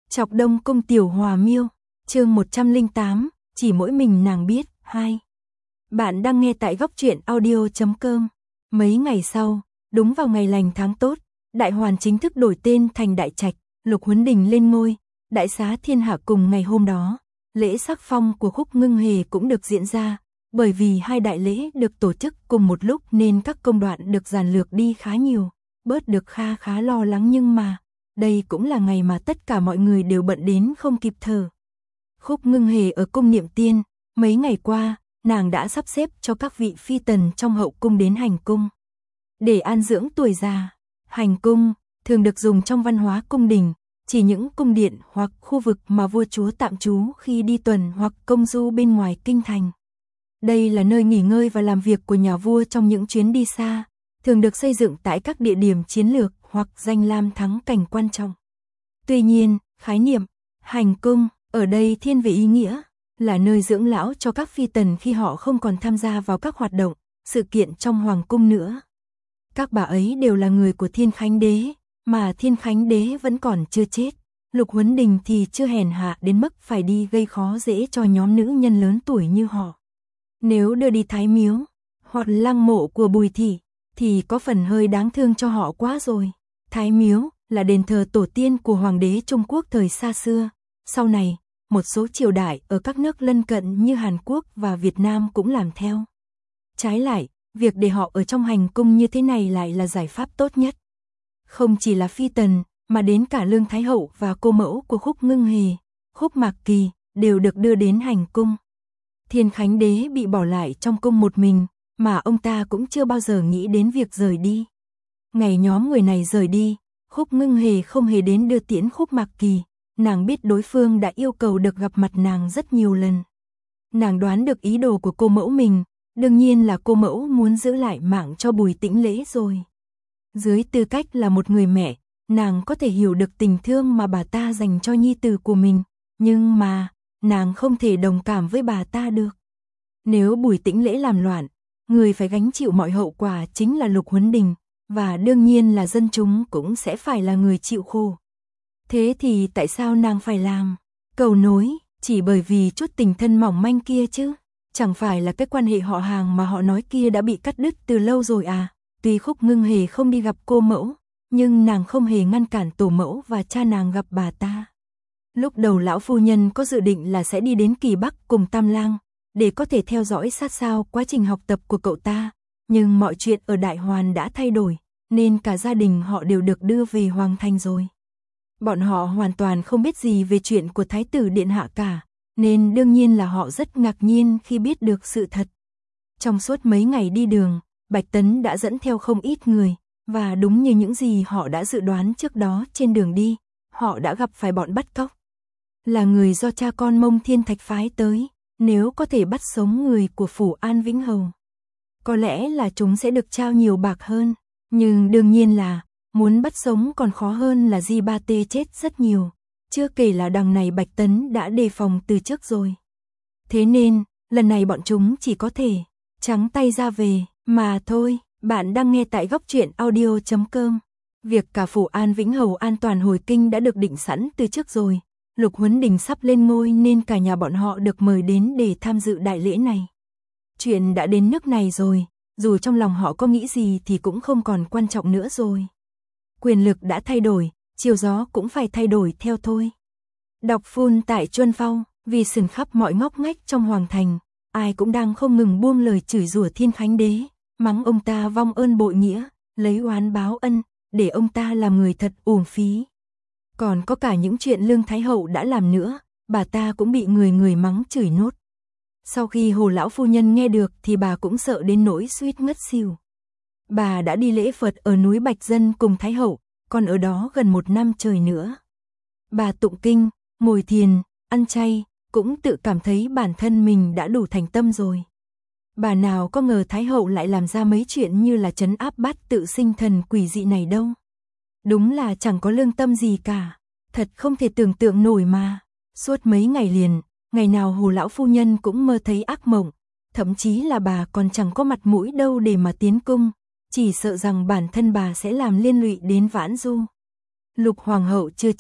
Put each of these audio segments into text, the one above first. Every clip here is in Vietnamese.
Chọc Đông Cung Tiểu Hòa Miêu, chương 108, chỉ mỗi mình nàng biết. 2. Bạn đang nghe tại góc truyện audio.com. Mấy ngày sau, đúng vào ngày lành tháng tốt, Đại Hoàn chính thức đổi tên thành Đại Trạch, Lục Huấn Đình lên ngôi, đại xá thiên hạ. Cùng ngày hôm đó, lễ sắc phong của Khúc Ngưng Hề cũng được diễn ra, bởi vì hai đại lễ được tổ chức cùng một lúc nên các công đoạn được giản lược đi khá nhiều, bớt được khá lo lắng, nhưng mà đây cũng là ngày mà tất cả mọi người đều bận đến không kịp thở. Khúc Ngưng Hề ở cung Niệm Tiên, mấy ngày qua, nàng đã sắp xếp cho các vị phi tần trong hậu cung đến hành cung. Để an dưỡng tuổi già, hành cung thường được dùng trong văn hóa cung đình, chỉ những cung điện hoặc khu vực mà vua chúa tạm trú khi đi tuần hoặc công du bên ngoài kinh thành. Đây là nơi nghỉ ngơi và làm việc của nhà vua trong những chuyến đi xa, thường được xây dựng tại các địa điểm chiến lược hoặc danh lam thắng cảnh quan trọng. Tuy nhiên, khái niệm hành cung ở đây thiên về ý nghĩa, là nơi dưỡng lão cho các phi tần khi họ không còn tham gia vào các hoạt động, sự kiện trong hoàng cung nữa. Các bà ấy đều là người của Thiên Khánh Đế, mà Thiên Khánh Đế vẫn còn chưa chết. Lục Huấn Đình thì chưa hèn hạ đến mức phải đi gây khó dễ cho nhóm nữ nhân lớn tuổi như họ. Nếu đưa đi Thái Miếu hoặc lăng mộ của Bùi Thị thì có phần hơi đáng thương cho họ quá rồi. Thái Miếu là đền thờ tổ tiên của Hoàng đế Trung Quốc thời xa xưa. Sau này, một số triều đại ở các nước lân cận như Hàn Quốc và Việt Nam cũng làm theo. Trái lại, việc để họ ở trong hành cung như thế này lại là giải pháp tốt nhất. Không chỉ là phi tần, mà đến cả Lương Thái Hậu và cô mẫu của Khúc Ngưng Hề, Khúc Mạc Kỳ, đều được đưa đến hành cung. Thiên Khánh Đế bị bỏ lại trong cung một mình, mà ông ta cũng chưa bao giờ nghĩ đến việc rời đi. Ngày nhóm người này rời đi, Khúc Ngưng Hề không hề đến đưa tiễn Khúc Mạc Kỳ, nàng biết đối phương đã yêu cầu được gặp mặt nàng rất nhiều lần. Nàng đoán được ý đồ của cô mẫu mình, đương nhiên là cô mẫu muốn giữ lại mạng cho Bùi Tĩnh Lễ rồi. Dưới tư cách là một người mẹ, nàng có thể hiểu được tình thương mà bà ta dành cho nhi tử của mình, nhưng mà nàng không thể đồng cảm với bà ta được. Nếu Bùi Tĩnh Lễ làm loạn, người phải gánh chịu mọi hậu quả chính là Lục Huấn Đình, và đương nhiên là dân chúng cũng sẽ phải là người chịu khổ. Thế thì tại sao nàng phải làm cầu nối chỉ bởi vì chút tình thân mỏng manh kia chứ? Chẳng phải là cái quan hệ họ hàng mà họ nói kia đã bị cắt đứt từ lâu rồi à? Tuy Khúc Ngưng Hề không đi gặp cô mẫu, nhưng nàng không hề ngăn cản tổ mẫu và cha nàng gặp bà ta. Lúc đầu lão phu nhân có dự định là sẽ đi đến Kỳ Bắc cùng Tam Lang, để có thể theo dõi sát sao quá trình học tập của cậu ta, nhưng mọi chuyện ở Đại Hoàn đã thay đổi, nên cả gia đình họ đều được đưa về Hoàng Thành rồi. Bọn họ hoàn toàn không biết gì về chuyện của Thái tử Điện Hạ cả, nên đương nhiên là họ rất ngạc nhiên khi biết được sự thật. Trong suốt mấy ngày đi đường, Bạch Tấn đã dẫn theo không ít người, và đúng như những gì họ đã dự đoán trước đó, trên đường đi, họ đã gặp phải bọn bắt cóc. Là người do cha con Mông Thiên Thạch phái tới, nếu có thể bắt sống người của phủ An Vĩnh Hầu, có lẽ là chúng sẽ được trao nhiều bạc hơn, nhưng đương nhiên là muốn bắt sống còn khó hơn là Di Ba Tê chết rất nhiều, chưa kể là đằng này Bạch Tấn đã đề phòng từ trước rồi. Thế nên, lần này bọn chúng chỉ có thể trắng tay ra về, mà thôi. Bạn đang nghe tại góc truyện audio.com. Việc cả phủ An Vĩnh Hầu an toàn hồi kinh đã được định sẵn từ trước rồi. Lục Huấn Đình sắp lên ngôi nên cả nhà bọn họ được mời đến để tham dự đại lễ này. Chuyện đã đến nước này rồi, dù trong lòng họ có nghĩ gì thì cũng không còn quan trọng nữa rồi. Quyền lực đã thay đổi, chiều gió cũng phải thay đổi theo thôi. Đọc phun tại Chuân Phao, vì sừng khắp mọi ngóc ngách trong Hoàng Thành, ai cũng đang không ngừng buông lời chửi rủa Thiên Khánh Đế, mắng ông ta vong ơn bội nghĩa, lấy oán báo ân, để ông ta làm người thật uổng phí. Còn có cả những chuyện Lương Thái Hậu đã làm nữa, bà ta cũng bị người mắng chửi nốt. Sau khi Hồ lão phu nhân nghe được thì bà cũng sợ đến nỗi suýt ngất xỉu. Bà đã đi lễ Phật ở núi Bạch Dân cùng Thái Hậu, còn ở đó gần 1 năm trời nữa. Bà tụng kinh, ngồi thiền, ăn chay, cũng tự cảm thấy bản thân mình đã đủ thành tâm rồi. Bà nào có ngờ Thái Hậu lại làm ra mấy chuyện như là trấn áp Bát Tự Sinh Thần quỷ dị này đâu. Đúng là chẳng có lương tâm gì cả, thật không thể tưởng tượng nổi mà. Suốt mấy ngày liền, ngày nào Hồ lão phu nhân cũng mơ thấy ác mộng, thậm chí là bà còn chẳng có mặt mũi đâu để mà tiến cung, chỉ sợ rằng bản thân bà sẽ làm liên lụy đến Vãn Du. Lục Hoàng hậu chưa chết,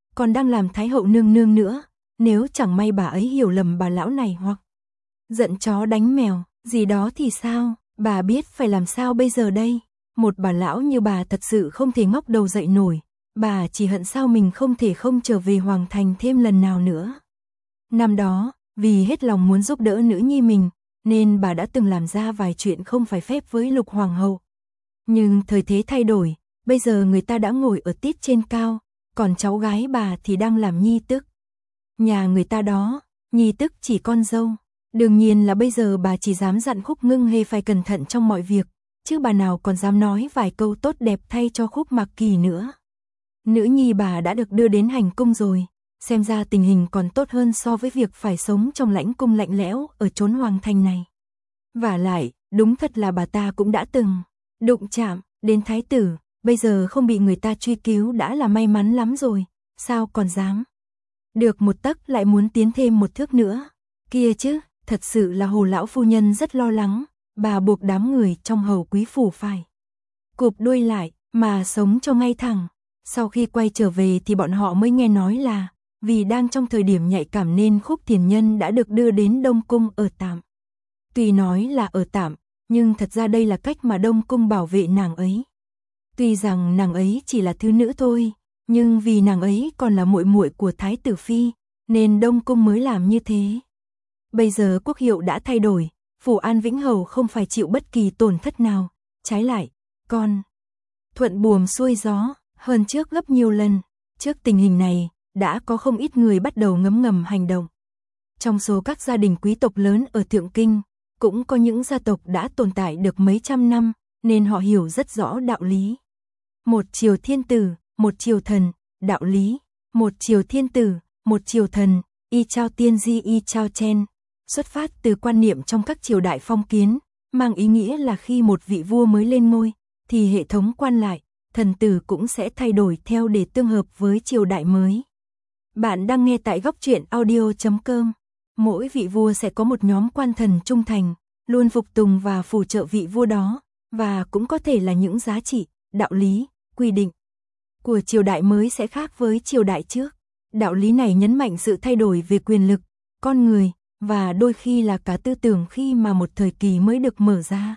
còn đang làm Thái hậu nương nương nữa, nếu chẳng may bà ấy hiểu lầm bà lão này hoặc giận chó đánh mèo, gì đó thì sao, bà biết phải làm sao bây giờ đây, một bà lão như bà thật sự không thể ngóc đầu dậy nổi, bà chỉ hận sao mình không thể không trở về Hoàng Thành thêm lần nào nữa. Năm đó, vì hết lòng muốn giúp đỡ nữ nhi mình, nên bà đã từng làm ra vài chuyện không phải phép với Lục Hoàng hậu. Nhưng thời thế thay đổi, bây giờ người ta đã ngồi ở tít trên cao, còn cháu gái bà thì đang làm nhi tức. Nhà người ta đó, nhi tức chỉ con dâu. Đương nhiên là bây giờ bà chỉ dám dặn Khúc Ngưng Hề phải cẩn thận trong mọi việc, chứ bà nào còn dám nói vài câu tốt đẹp thay cho Khúc Mạc Kỳ nữa. Nữ nhi bà đã được đưa đến hành cung rồi, xem ra tình hình còn tốt hơn so với việc phải sống trong lãnh cung lạnh lẽo ở chốn Hoàng Thành này. Vả lại, đúng thật là bà ta cũng đã từng đụng chạm đến thái tử, bây giờ không bị người ta truy cứu đã là may mắn lắm rồi, sao còn dám. Được một tấc lại muốn tiến thêm một thước nữa, kia chứ, thật sự là Hồ lão phu nhân rất lo lắng, bà buộc đám người trong hầu quý phủ phải cụp đuôi lại, mà sống cho ngay thẳng. Sau khi quay trở về thì bọn họ mới nghe nói là, vì đang trong thời điểm nhạy cảm nên Khúc Thiền Nhân đã được đưa đến Đông Cung ở tạm. Tuy nói là ở tạm, nhưng thật ra đây là cách mà Đông Cung bảo vệ nàng ấy. Tuy rằng nàng ấy chỉ là thứ nữ thôi, nhưng vì nàng ấy còn là muội muội của Thái tử Phi, nên Đông Cung mới làm như thế. Bây giờ quốc hiệu đã thay đổi, Phủ An Vĩnh Hầu không phải chịu bất kỳ tổn thất nào, trái lại, còn thuận buồm xuôi gió hơn trước gấp nhiều lần. Trước tình hình này, đã có không ít người bắt đầu ngấm ngầm hành động. Trong số các gia đình quý tộc lớn ở Thượng Kinh, cũng có những gia tộc đã tồn tại được mấy trăm năm, nên họ hiểu rất rõ đạo lý. Một triều thiên tử, một triều thần, đạo lý, một triều thiên tử, một triều thần, y chao tiên di y chao chen, xuất phát từ quan niệm trong các triều đại phong kiến, mang ý nghĩa là khi một vị vua mới lên ngôi, thì hệ thống quan lại, thần tử cũng sẽ thay đổi theo để tương hợp với triều đại mới. Bạn đang nghe tại góc truyện audio.com. Mỗi vị vua sẽ có một nhóm quan thần trung thành, luôn phục tùng và phù trợ vị vua đó, và cũng có thể là những giá trị, đạo lý, quy định của triều đại mới sẽ khác với triều đại trước. Đạo lý này nhấn mạnh sự thay đổi về quyền lực, con người, và đôi khi là cả tư tưởng khi mà một thời kỳ mới được mở ra.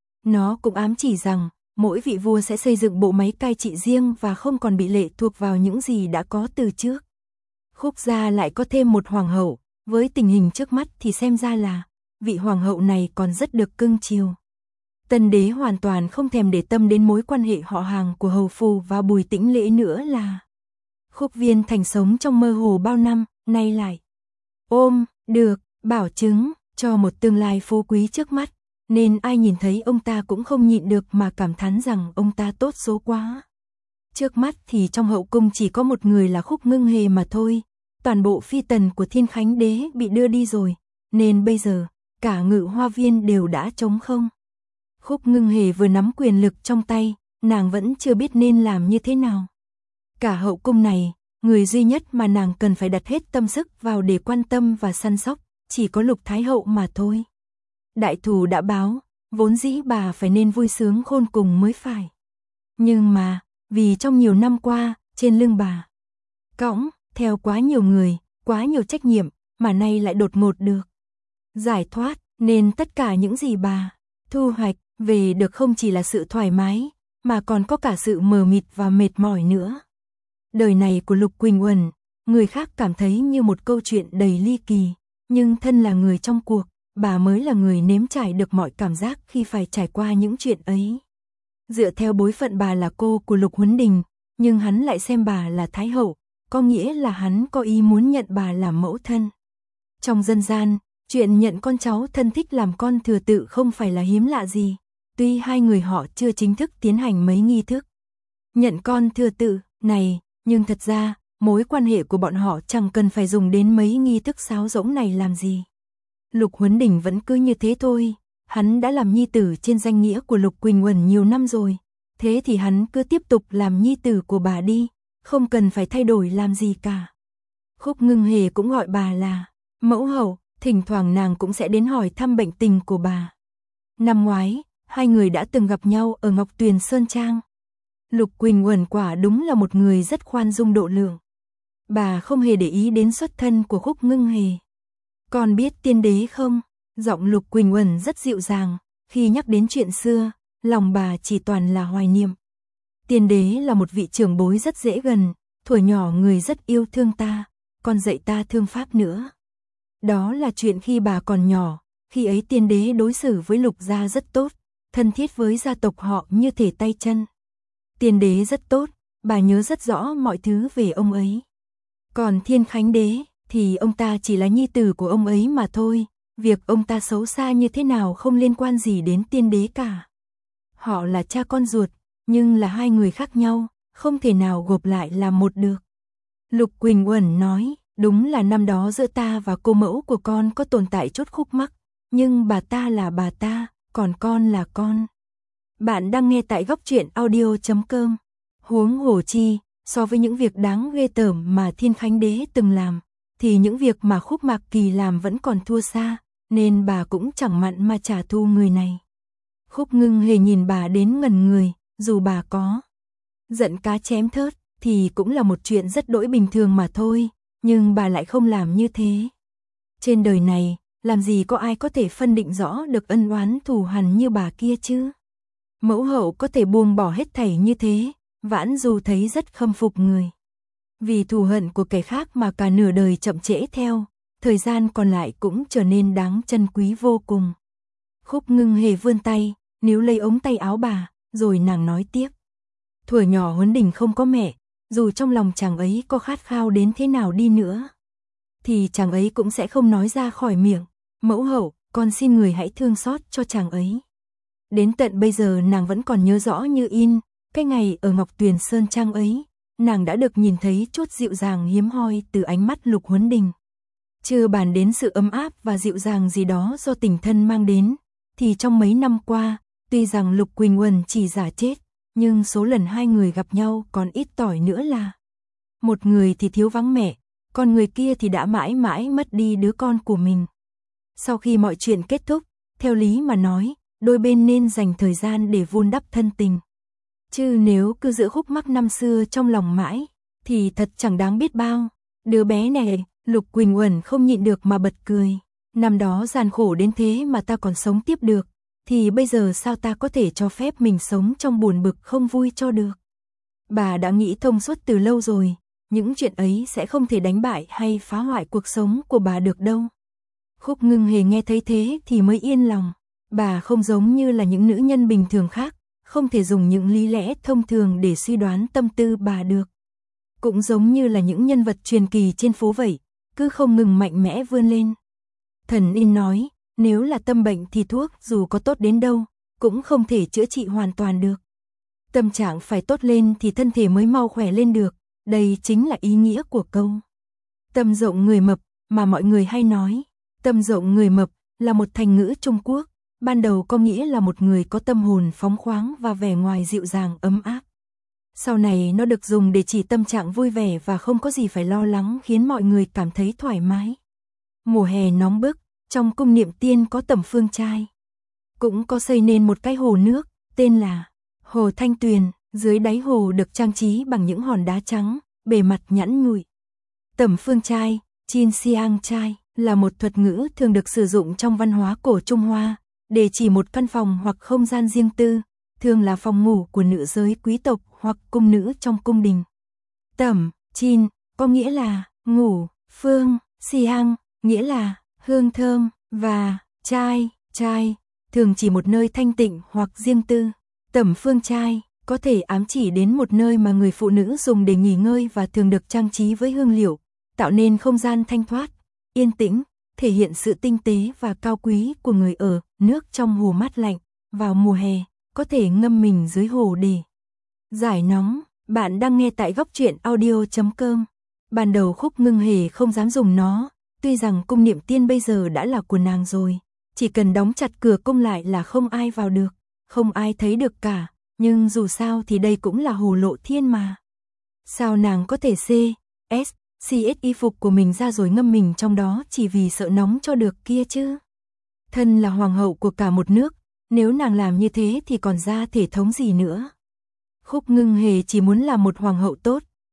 Nó cũng ám chỉ rằng, mỗi vị vua sẽ xây dựng bộ máy cai trị riêng và không còn bị lệ thuộc vào những gì đã có từ trước. Khúc gia lại có thêm một hoàng hậu, với tình hình trước mắt thì xem ra là vị hoàng hậu này còn rất được cưng chiều. Tân đế hoàn toàn không thèm để tâm đến mối quan hệ họ hàng của Hầu Phù và Bùi Tĩnh Lễ nữa là Khúc Viên Thành sống trong mơ hồ bao năm, nay lại ôm được bảo chứng cho một tương lai phú quý trước mắt, nên ai nhìn thấy ông ta cũng không nhịn được mà cảm thán rằng ông ta tốt số quá. Trước mắt thì trong hậu cung chỉ có một người là Khúc Ngưng Hề mà thôi, toàn bộ phi tần của Thiên Khánh đế bị đưa đi rồi, nên bây giờ cả Ngự Hoa Viên đều đã trống không. Khúc Ngưng Hề vừa nắm quyền lực trong tay, nàng vẫn chưa biết nên làm như thế nào. Cả hậu cung này, người duy nhất mà nàng cần phải đặt hết tâm sức vào để quan tâm và săn sóc, chỉ có Lục Thái hậu mà thôi. Đại thù đã báo, vốn dĩ bà phải nên vui sướng khôn cùng mới phải. Nhưng mà, vì trong nhiều năm qua, trên lưng bà cõng theo quá nhiều người, quá nhiều trách nhiệm, mà nay lại đột ngột được giải thoát, nên tất cả những gì bà thu hoạch về được không chỉ là sự thoải mái, mà còn có cả sự mờ mịt và mệt mỏi nữa. Đời này của Lục Quỳnh Uẩn, người khác cảm thấy như một câu chuyện đầy ly kỳ, nhưng thân là người trong cuộc, bà mới là người nếm trải được mọi cảm giác khi phải trải qua những chuyện ấy. Dựa theo bối phận bà là cô của Lục Huấn Đình, nhưng hắn lại xem bà là Thái hậu, có nghĩa là hắn có ý muốn nhận bà làm mẫu thân. Trong dân gian, chuyện nhận con cháu thân thích làm con thừa tự không phải là hiếm lạ gì, tuy hai người họ chưa chính thức tiến hành mấy nghi thức nhận con thừa tự này, nhưng thật ra, mối quan hệ của bọn họ chẳng cần phải dùng đến mấy nghi thức sáo rỗng này làm gì. Lục Huấn Đình vẫn cứ như thế thôi, hắn đã làm nhi tử trên danh nghĩa của Lục Quỳnh Uẩn nhiều năm rồi, thế thì hắn cứ tiếp tục làm nhi tử của bà đi, không cần phải thay đổi làm gì cả. Khúc Ngưng Hề cũng gọi bà là mẫu hậu, thỉnh thoảng nàng cũng sẽ đến hỏi thăm bệnh tình của bà. Năm ngoái, hai người đã từng gặp nhau ở Ngọc Tuyền Sơn Trang. Lục Quỳnh Uẩn quả đúng là một người rất khoan dung độ lượng. Bà không hề để ý đến xuất thân của Khúc Ngưng Hề. Con biết tiên đế không? Giọng Lục Quỳnh Uẩn rất dịu dàng, khi nhắc đến chuyện xưa, lòng bà chỉ toàn là hoài niệm. Tiên đế là một vị trưởng bối rất dễ gần, thuở nhỏ người rất yêu thương ta, còn dạy ta thương pháp nữa. Đó là chuyện khi bà còn nhỏ, khi ấy tiên đế đối xử với Lục gia rất tốt, thân thiết với gia tộc họ như thể tay chân. Tiên đế rất tốt, bà nhớ rất rõ mọi thứ về ông ấy. Còn Thiên Khánh đế, thì ông ta chỉ là nhi tử của ông ấy mà thôi, việc ông ta xấu xa như thế nào không liên quan gì đến tiên đế cả. Họ là cha con ruột, nhưng là hai người khác nhau, không thể nào gộp lại làm một được. Lục Quỳnh Uẩn nói, đúng là năm đó giữa ta và cô mẫu của con có tồn tại chút khúc mắc, nhưng bà ta là bà ta, còn con là con. Bạn đang nghe tại góc truyện audio.com. Huống hồ chi, so với những việc đáng ghê tởm mà Thiên Khánh đế từng làm, thì những việc mà Khúc Mạc Kỳ làm vẫn còn thua xa, nên bà cũng chẳng mặn mà trả thù người này. Khúc Ngưng Hề nhìn bà đến ngẩn người, dù bà có giận cá chém thớt, thì cũng là một chuyện rất đỗi bình thường mà thôi, nhưng bà lại không làm như thế. Trên đời này, làm gì có ai có thể phân định rõ được ân oán thù hằn như bà kia chứ? Mẫu hậu có thể buông bỏ hết thảy như thế, Vãn Du thấy rất khâm phục người. Vì thù hận của kẻ khác mà cả nửa đời chậm trễ theo, thời gian còn lại cũng trở nên đáng trân quý vô cùng. Khúc Ngưng Hề vươn tay, níu lấy ống tay áo bà, rồi nàng nói tiếp. Thuở nhỏ Huấn Đình không có mẹ, dù trong lòng chàng ấy có khát khao đến thế nào đi nữa, thì chàng ấy cũng sẽ không nói ra khỏi miệng. Mẫu hậu, con xin người hãy thương xót cho chàng ấy. Đến tận bây giờ nàng vẫn còn nhớ rõ như in, cái ngày ở Ngọc Tuyền Sơn Trang ấy, nàng đã được nhìn thấy chút dịu dàng hiếm hoi từ ánh mắt Lục Huấn Đình. Chưa bàn đến sự ấm áp và dịu dàng gì đó do tình thân mang đến, thì trong mấy năm qua, tuy rằng Lục Quỳnh Uẩn chỉ giả chết, nhưng số lần hai người gặp nhau còn ít tỏi nữa là. Một người thì thiếu vắng mẹ, còn người kia thì đã mãi mãi mất đi đứa con của mình. Sau khi mọi chuyện kết thúc, theo lý mà nói, đôi bên nên dành thời gian để vun đắp thân tình. Chứ nếu cứ giữ khúc mắc năm xưa trong lòng mãi, thì thật chẳng đáng biết bao. Đứa bé này, Lục Quỳnh Uẩn không nhịn được mà bật cười. Năm đó gian khổ đến thế mà ta còn sống tiếp được, thì bây giờ sao ta có thể cho phép mình sống trong buồn bực không vui cho được. Bà đã nghĩ thông suốt từ lâu rồi, những chuyện ấy sẽ không thể đánh bại hay phá hoại cuộc sống của bà được đâu. Khúc Ngưng Hề nghe thấy thế thì mới yên lòng. Bà không giống như là những nữ nhân bình thường khác, không thể dùng những lý lẽ thông thường để suy đoán tâm tư bà được. Cũng giống như là những nhân vật truyền kỳ trên phố vậy, cứ không ngừng mạnh mẽ vươn lên. Thần In nói, nếu là tâm bệnh thì thuốc dù có tốt đến đâu, cũng không thể chữa trị hoàn toàn được. Tâm trạng phải tốt lên thì thân thể mới mau khỏe lên được, đây chính là ý nghĩa của câu tâm rộng người mập mà mọi người hay nói. Tâm rộng người mập là một thành ngữ Trung Quốc, ban đầu có nghĩa là một người có tâm hồn phóng khoáng và vẻ ngoài dịu dàng ấm áp. Sau này nó được dùng để chỉ tâm trạng vui vẻ và không có gì phải lo lắng, khiến mọi người cảm thấy thoải mái. Mùa hè nóng bức, trong cung Niệm Tiên có Tẩm Phương Trai, cũng có xây nên một cái hồ nước, tên là Hồ Thanh Tuyền, dưới đáy hồ được trang trí bằng những hòn đá trắng, bề mặt nhẵn nhụi. Tẩm Phương Trai, Chin Siang Trai, là một thuật ngữ thường được sử dụng trong văn hóa cổ Trung Hoa, để chỉ một căn phòng hoặc không gian riêng tư, thường là phòng ngủ của nữ giới quý tộc hoặc cung nữ trong cung đình. Tẩm, Chin, có nghĩa là ngủ, Phương, Siang, nghĩa là hương thơm, và Trai, thường chỉ một nơi thanh tịnh hoặc riêng tư. Tẩm Phương Trai có thể ám chỉ đến một nơi mà người phụ nữ dùng để nghỉ ngơi và thường được trang trí với hương liệu, tạo nên không gian thanh thoát, yên tĩnh, thể hiện sự tinh tế và cao quý của người ở nước trong hồ mát lạnh. Vào mùa hè, có thể ngâm mình dưới hồ để giải nóng. Bạn đang nghe tại góc truyện audio.com. Ban đầu Khúc Ngưng Hề không dám dùng nó, tuy rằng cung Niệm Tiên bây giờ đã là của nàng rồi, chỉ cần đóng chặt cửa cung lại là không ai vào được, không ai thấy được cả, nhưng dù sao thì đây cũng là hồ Lộ Thiên mà. Sao nàng có thể CS y phục của mình ra rồi ngâm mình trong đó chỉ vì sợ nóng cho được kia chứ? Thân là hoàng hậu của cả một nước, nếu nàng làm như thế thì còn ra thể thống gì nữa? Khúc Ngưng Hề chỉ muốn là một hoàng hậu tốt,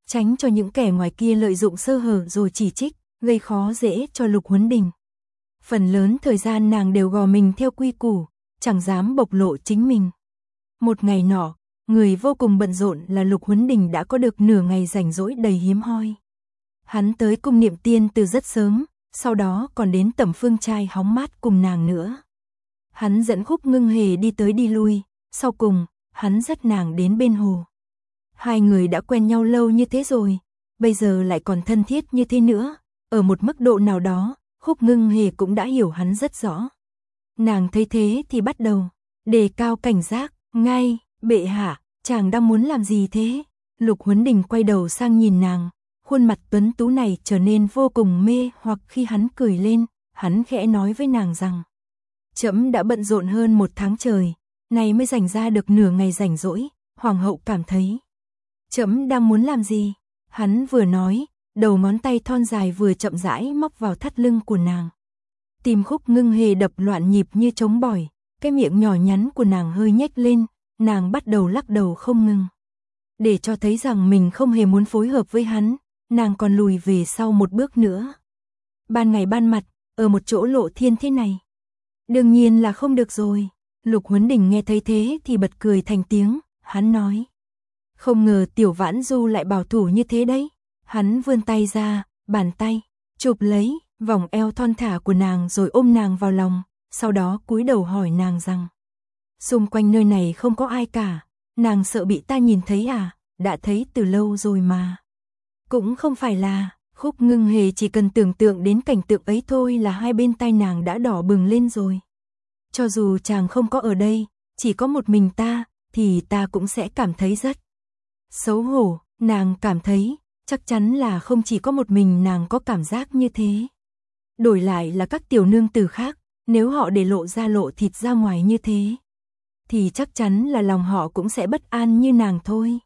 tránh cho những kẻ ngoài kia lợi dụng sơ hở rồi chỉ trích, gây khó dễ cho Lục Huấn Đình. Phần lớn thời gian nàng đều gò mình theo quy củ, chẳng dám bộc lộ chính mình. Một ngày nọ, người vô cùng bận rộn là Lục Huấn Đình đã có được nửa ngày rảnh rỗi đầy hiếm hoi. Hắn tới cung Niệm Tiên từ rất sớm, sau đó còn đến Tẩm Phương Trai hóng mát cùng nàng nữa. Hắn dẫn Khúc Ngưng Hề đi tới đi lui, sau cùng, hắn dắt nàng đến bên hồ. Hai người đã quen nhau lâu như thế rồi, bây giờ lại còn thân thiết như thế nữa, ở một mức độ nào đó, Khúc Ngưng Hề cũng đã hiểu hắn rất rõ. Nàng thấy thế thì bắt đầu đề cao cảnh giác, ngay, bệ hạ, chàng đang muốn làm gì thế? Lục Huấn Đình quay đầu sang nhìn nàng, khuôn mặt tuấn tú này trở nên vô cùng mê hoặc khi hắn cười lên, hắn khẽ nói với nàng rằng: Trẫm đã bận rộn hơn 1 tháng trời, nay mới dành ra được nửa ngày rảnh rỗi, hoàng hậu cảm thấy. Trẫm đang muốn làm gì? Hắn vừa nói, đầu ngón tay thon dài vừa chậm rãi móc vào thắt lưng của nàng. Tim Khúc Ngưng Hề đập loạn nhịp như trống bỏi, cái miệng nhỏ nhắn của nàng hơi nhếch lên, nàng bắt đầu lắc đầu không ngừng. Để cho thấy rằng mình không hề muốn phối hợp với hắn, nàng còn lùi về sau một bước nữa. Ban ngày ban mặt, ở một chỗ lộ thiên thế này. Đương nhiên là không được rồi. Lục Huấn Đình nghe thấy thế thì bật cười thành tiếng, hắn nói. Không ngờ Tiểu Vãn Du lại bảo thủ như thế đấy. Hắn vươn tay ra, bàn tay, chụp lấy vòng eo thon thả của nàng rồi ôm nàng vào lòng, sau đó cúi đầu hỏi nàng rằng: Xung quanh nơi này không có ai cả, nàng sợ bị ta nhìn thấy à? Đã thấy từ lâu rồi mà. Cũng không phải là, Khúc Ngưng Hề chỉ cần tưởng tượng đến cảnh tượng ấy thôi là hai bên tai nàng đã đỏ bừng lên rồi. Cho dù chàng không có ở đây, chỉ có một mình ta, thì ta cũng sẽ cảm thấy rất xấu hổ. Nàng cảm thấy, chắc chắn là không chỉ có một mình nàng có cảm giác như thế. Đổi lại là các tiểu nương tử khác, nếu họ để lộ ra lộ thịt ra ngoài như thế, thì chắc chắn là lòng họ cũng sẽ bất an như nàng thôi.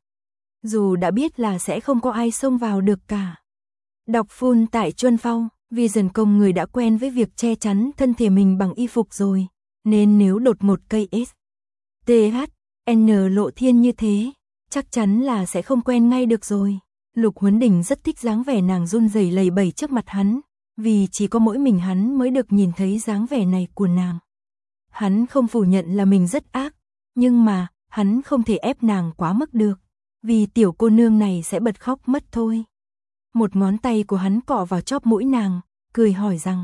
Dù đã biết là sẽ không có ai xông vào được cả. Đọc full tại Chuân Phong, Vision Công người đã quen với việc che chắn thân thể mình bằng y phục rồi, nên nếu đột ngột cây S, T, H, N lộ thiên như thế, chắc chắn là sẽ không quen ngay được rồi. Lục Huấn Đình rất thích dáng vẻ nàng run rẩy lầy bẩy trước mặt hắn, vì chỉ có mỗi mình hắn mới được nhìn thấy dáng vẻ này của nàng. Hắn không phủ nhận là mình rất ác, nhưng mà, hắn không thể ép nàng quá mức được, vì tiểu cô nương này sẽ bật khóc mất thôi. Một ngón tay của hắn cọ vào chóp mũi nàng, cười hỏi rằng: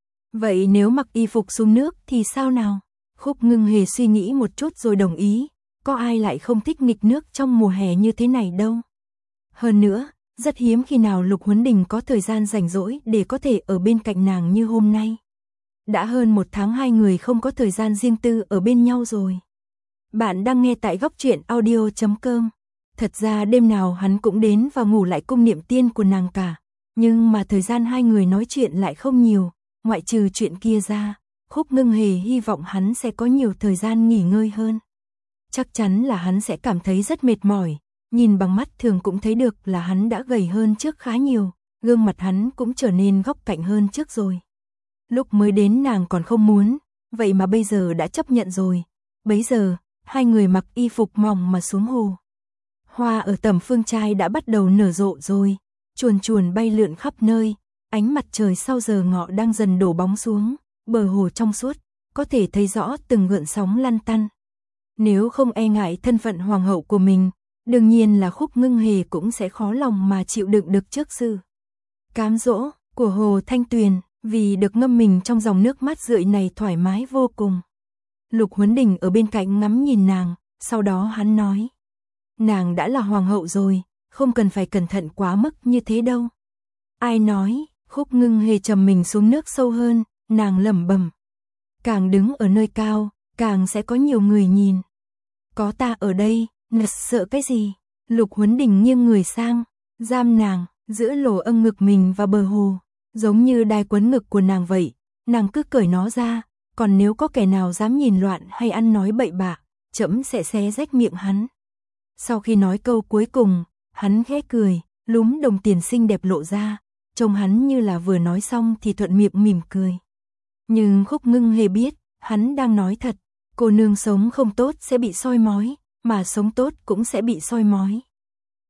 Vậy nếu mặc y phục xuống nước thì sao nào? Khúc Ngưng Hề suy nghĩ một chút rồi đồng ý, có ai lại không thích nghịch nước trong mùa hè như thế này đâu. Hơn nữa, rất hiếm khi nào Lục Huấn Đình có thời gian rảnh rỗi để có thể ở bên cạnh nàng như hôm nay. Đã hơn 1 tháng hai người không có thời gian riêng tư ở bên nhau rồi. Bạn đang nghe tại Góc Truyện Audio.com. Thật ra đêm nào hắn cũng đến và ngủ lại cung Niệm Tiên của nàng cả, nhưng mà thời gian hai người nói chuyện lại không nhiều, ngoại trừ chuyện kia ra, Khúc Ngưng Hề hy vọng hắn sẽ có nhiều thời gian nghỉ ngơi hơn. Chắc chắn là hắn sẽ cảm thấy rất mệt mỏi, nhìn bằng mắt thường cũng thấy được là hắn đã gầy hơn trước khá nhiều, gương mặt hắn cũng trở nên góc cạnh hơn trước rồi. Lúc mới đến nàng còn không muốn, vậy mà bây giờ đã chấp nhận rồi. Bấy giờ, hai người mặc y phục mỏng mà xuống hồ. Hoa ở Tẩm Phương Trai đã bắt đầu nở rộ rồi, chuồn chuồn bay lượn khắp nơi, ánh mặt trời sau giờ ngọ đang dần đổ bóng xuống, bờ hồ trong suốt, có thể thấy rõ từng gợn sóng lăn tăn. Nếu không e ngại thân phận hoàng hậu của mình, đương nhiên là Khúc Ngưng Hề cũng sẽ khó lòng mà chịu đựng được trước sự cám dỗ của hồ Thanh Tuyền, vì được ngâm mình trong dòng nước mát rượi này thoải mái vô cùng. Lục Huấn Đình ở bên cạnh ngắm nhìn nàng, sau đó hắn nói: Nàng đã là hoàng hậu rồi, không cần phải cẩn thận quá mức như thế đâu. Ai nói? Khúc Ngưng Hề trầm mình xuống nước sâu hơn, nàng lẩm bẩm: Càng đứng ở nơi cao, càng sẽ có nhiều người nhìn. Có ta ở đây, sợ cái gì? Lục Huấn Đình nghiêng người sang, giam nàng giữa lỗ âng ngực mình và bờ hồ, giống như đai quấn ngực của nàng vậy. Nàng cứ cởi nó ra, còn nếu có kẻ nào dám nhìn loạn hay ăn nói bậy bạ, trẫm sẽ xé rách miệng hắn. Sau khi nói câu cuối cùng, hắn khẽ cười, lúm đồng tiền xinh đẹp lộ ra, trông hắn như là vừa nói xong thì thuận miệng mỉm cười. Nhưng Khúc Ngưng Hề biết, hắn đang nói thật, cô nương sống không tốt sẽ bị soi mói, mà sống tốt cũng sẽ bị soi mói.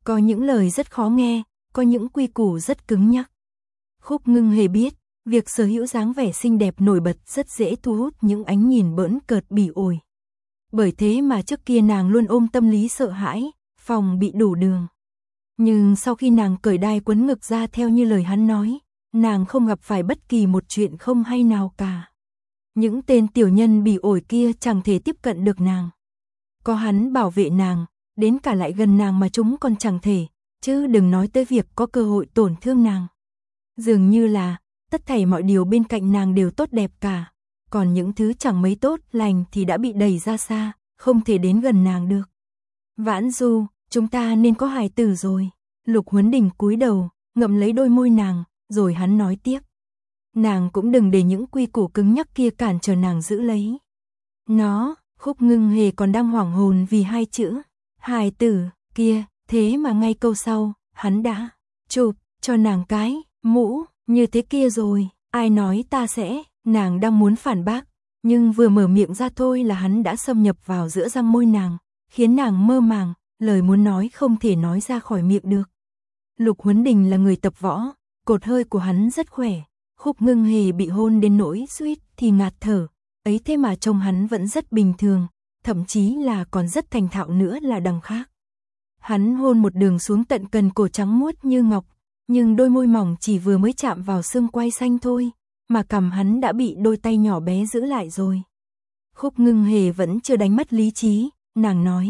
Có những lời rất khó nghe, có những quy củ rất cứng nhắc. Khúc Ngưng Hề biết, việc sở hữu dáng vẻ xinh đẹp nổi bật rất dễ thu hút những ánh nhìn bỡn cợt bỉ ổi. Bởi thế mà trước kia nàng luôn ôm tâm lý sợ hãi, phòng bị đủ đường. Nhưng sau khi nàng cởi đai quấn ngực ra theo như lời hắn nói, nàng không gặp phải bất kỳ một chuyện không hay nào cả. Những tên tiểu nhân bỉ ổi kia chẳng thể tiếp cận được nàng. Có hắn bảo vệ nàng, đến cả lại gần nàng mà chúng còn chẳng thể, chứ đừng nói tới việc có cơ hội tổn thương nàng. Dường như là, tất thảy mọi điều bên cạnh nàng đều tốt đẹp cả, còn những thứ chẳng mấy tốt lành thì đã bị đẩy ra xa, không thể đến gần nàng được. Vãn Du, chúng ta nên có hài tử rồi. Lục Huấn Đình cúi đầu, ngậm lấy đôi môi nàng, rồi hắn nói tiếp. Nàng cũng đừng để những quy củ cứng nhắc kia cản trở nàng giữ lấy. Khúc Ngưng Hề còn đang hoảng hồn vì hai chữ hài tử kia, thế mà ngay câu sau, hắn đã chụp cho nàng cái mũ như thế kia rồi, ai nói ta sẽ, nàng đang muốn phản bác, nhưng vừa mở miệng ra thôi là hắn đã xâm nhập vào giữa răng môi nàng, khiến nàng mơ màng, lời muốn nói không thể nói ra khỏi miệng được. Lục Huấn Đình là người tập võ, cột hơi của hắn rất khỏe, Khúc Ngưng Hề bị hôn đến nỗi suýt thì ngạt thở, ấy thế mà trông hắn vẫn rất bình thường, thậm chí là còn rất thành thạo nữa là đằng khác. Hắn hôn một đường xuống tận cần cổ trắng muốt như ngọc, nhưng đôi môi mỏng chỉ vừa mới chạm vào xương quai xanh thôi, mà cằm hắn đã bị đôi tay nhỏ bé giữ lại rồi. Khúc Ngưng Hề vẫn chưa đánh mất lý trí, nàng nói.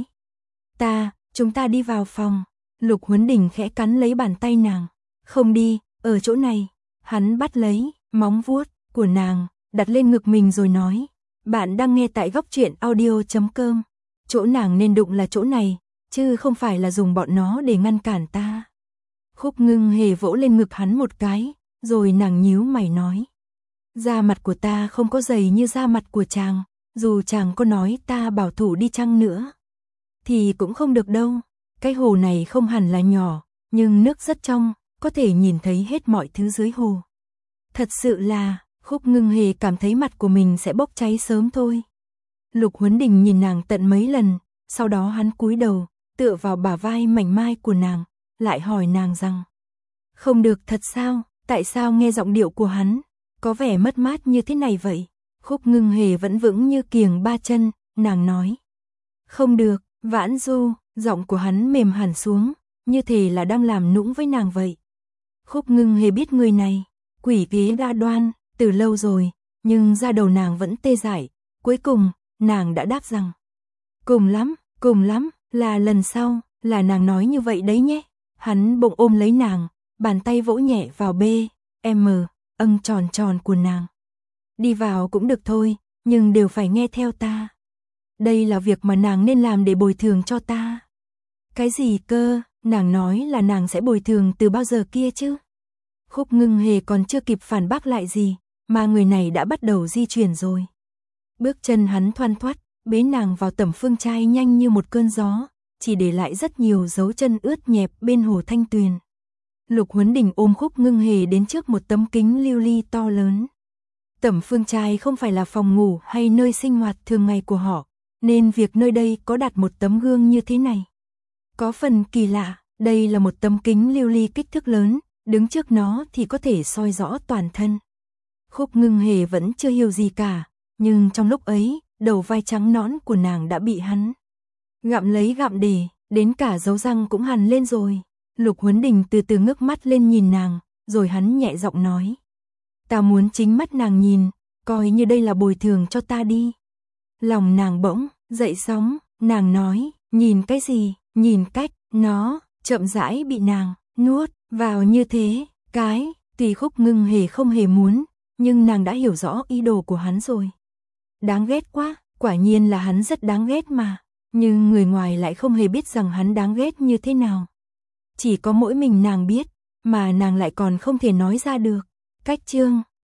Chúng ta đi vào phòng. Lục Huấn Đình khẽ cắn lấy bàn tay nàng. Không đi, ở chỗ này. Hắn bắt lấy móng vuốt của nàng, đặt lên ngực mình rồi nói. Bạn đang nghe tại Góc Truyện Audio.com. Chỗ nàng nên đụng là chỗ này, chứ không phải là dùng bọn nó để ngăn cản ta. Khúc Ngưng Hề vỗ lên ngực hắn một cái, rồi nàng nhíu mày nói. Da mặt của ta không có dày như da mặt của chàng, dù chàng có nói ta bảo thủ đi chăng nữa. Thì cũng không được đâu, cái hồ này không hẳn là nhỏ, nhưng nước rất trong, có thể nhìn thấy hết mọi thứ dưới hồ. Thật sự là, Khúc Ngưng Hề cảm thấy mặt của mình sẽ bốc cháy sớm thôi. Lục Huấn Đình nhìn nàng tận mấy lần, sau đó hắn cúi đầu, tựa vào bả vai mảnh mai của nàng, lại hỏi nàng rằng. Không được thật sao, tại sao nghe giọng điệu của hắn, có vẻ mất mát như thế này vậy? Khúc Ngưng Hề vẫn vững như kiềng ba chân, nàng nói. Không được, Vãn Du, giọng của hắn mềm hẳn xuống, như thể là đang làm nũng với nàng vậy. Khúc Ngưng Hề biết người này, quỷ kế đa đoan, từ lâu rồi, nhưng da đầu nàng vẫn tê dại, cuối cùng, nàng đã đáp rằng. Cùng lắm, là lần sau, là nàng nói như vậy đấy nhé. Hắn bỗng ôm lấy nàng, bàn tay vỗ nhẹ vào âng tròn tròn của nàng. Đi vào cũng được thôi, nhưng đều phải nghe theo ta. Đây là việc mà nàng nên làm để bồi thường cho ta. Cái gì cơ, nàng nói là nàng sẽ bồi thường từ bao giờ kia chứ? Khúc Ngưng Hề còn chưa kịp phản bác lại gì, mà người này đã bắt đầu di chuyển rồi. Bước chân hắn thoăn thoắt, bế nàng vào tẩm phương trai nhanh như một cơn gió, chỉ để lại rất nhiều dấu chân ướt nhẹp bên hồ Thanh Tuyền. Lục Huấn Đình ôm Khúc Ngưng Hề đến trước một tấm kính lưu ly to lớn. Tẩm phương trai không phải là phòng ngủ hay nơi sinh hoạt thường ngày của họ, nên việc nơi đây có đặt một tấm gương như thế này có phần kỳ lạ. Đây là một tấm kính lưu ly kích thước lớn, đứng trước nó thì có thể soi rõ toàn thân. Khúc Ngưng Hề vẫn chưa hiểu gì cả, nhưng trong lúc ấy, đầu vai trắng nõn của nàng đã bị hắn gặm lấy gặm để, đến cả dấu răng cũng hằn lên rồi. Lục Huấn Đình từ từ ngước mắt lên nhìn nàng, rồi hắn nhẹ giọng nói. Ta muốn chính mắt nàng nhìn, coi như đây là bồi thường cho ta đi. Lòng nàng bỗng dậy sóng, nàng nói, nhìn cái gì, nhìn cách nó chậm rãi bị nàng nuốt vào như thế. Tuy Khúc Ngưng Hề không hề muốn, nhưng nàng đã hiểu rõ ý đồ của hắn rồi. Đáng ghét quá, quả nhiên là hắn rất đáng ghét mà, nhưng người ngoài lại không hề biết rằng hắn đáng ghét như thế nào. Chỉ có mỗi mình nàng biết, mà nàng lại còn không thể nói ra được. Cách chương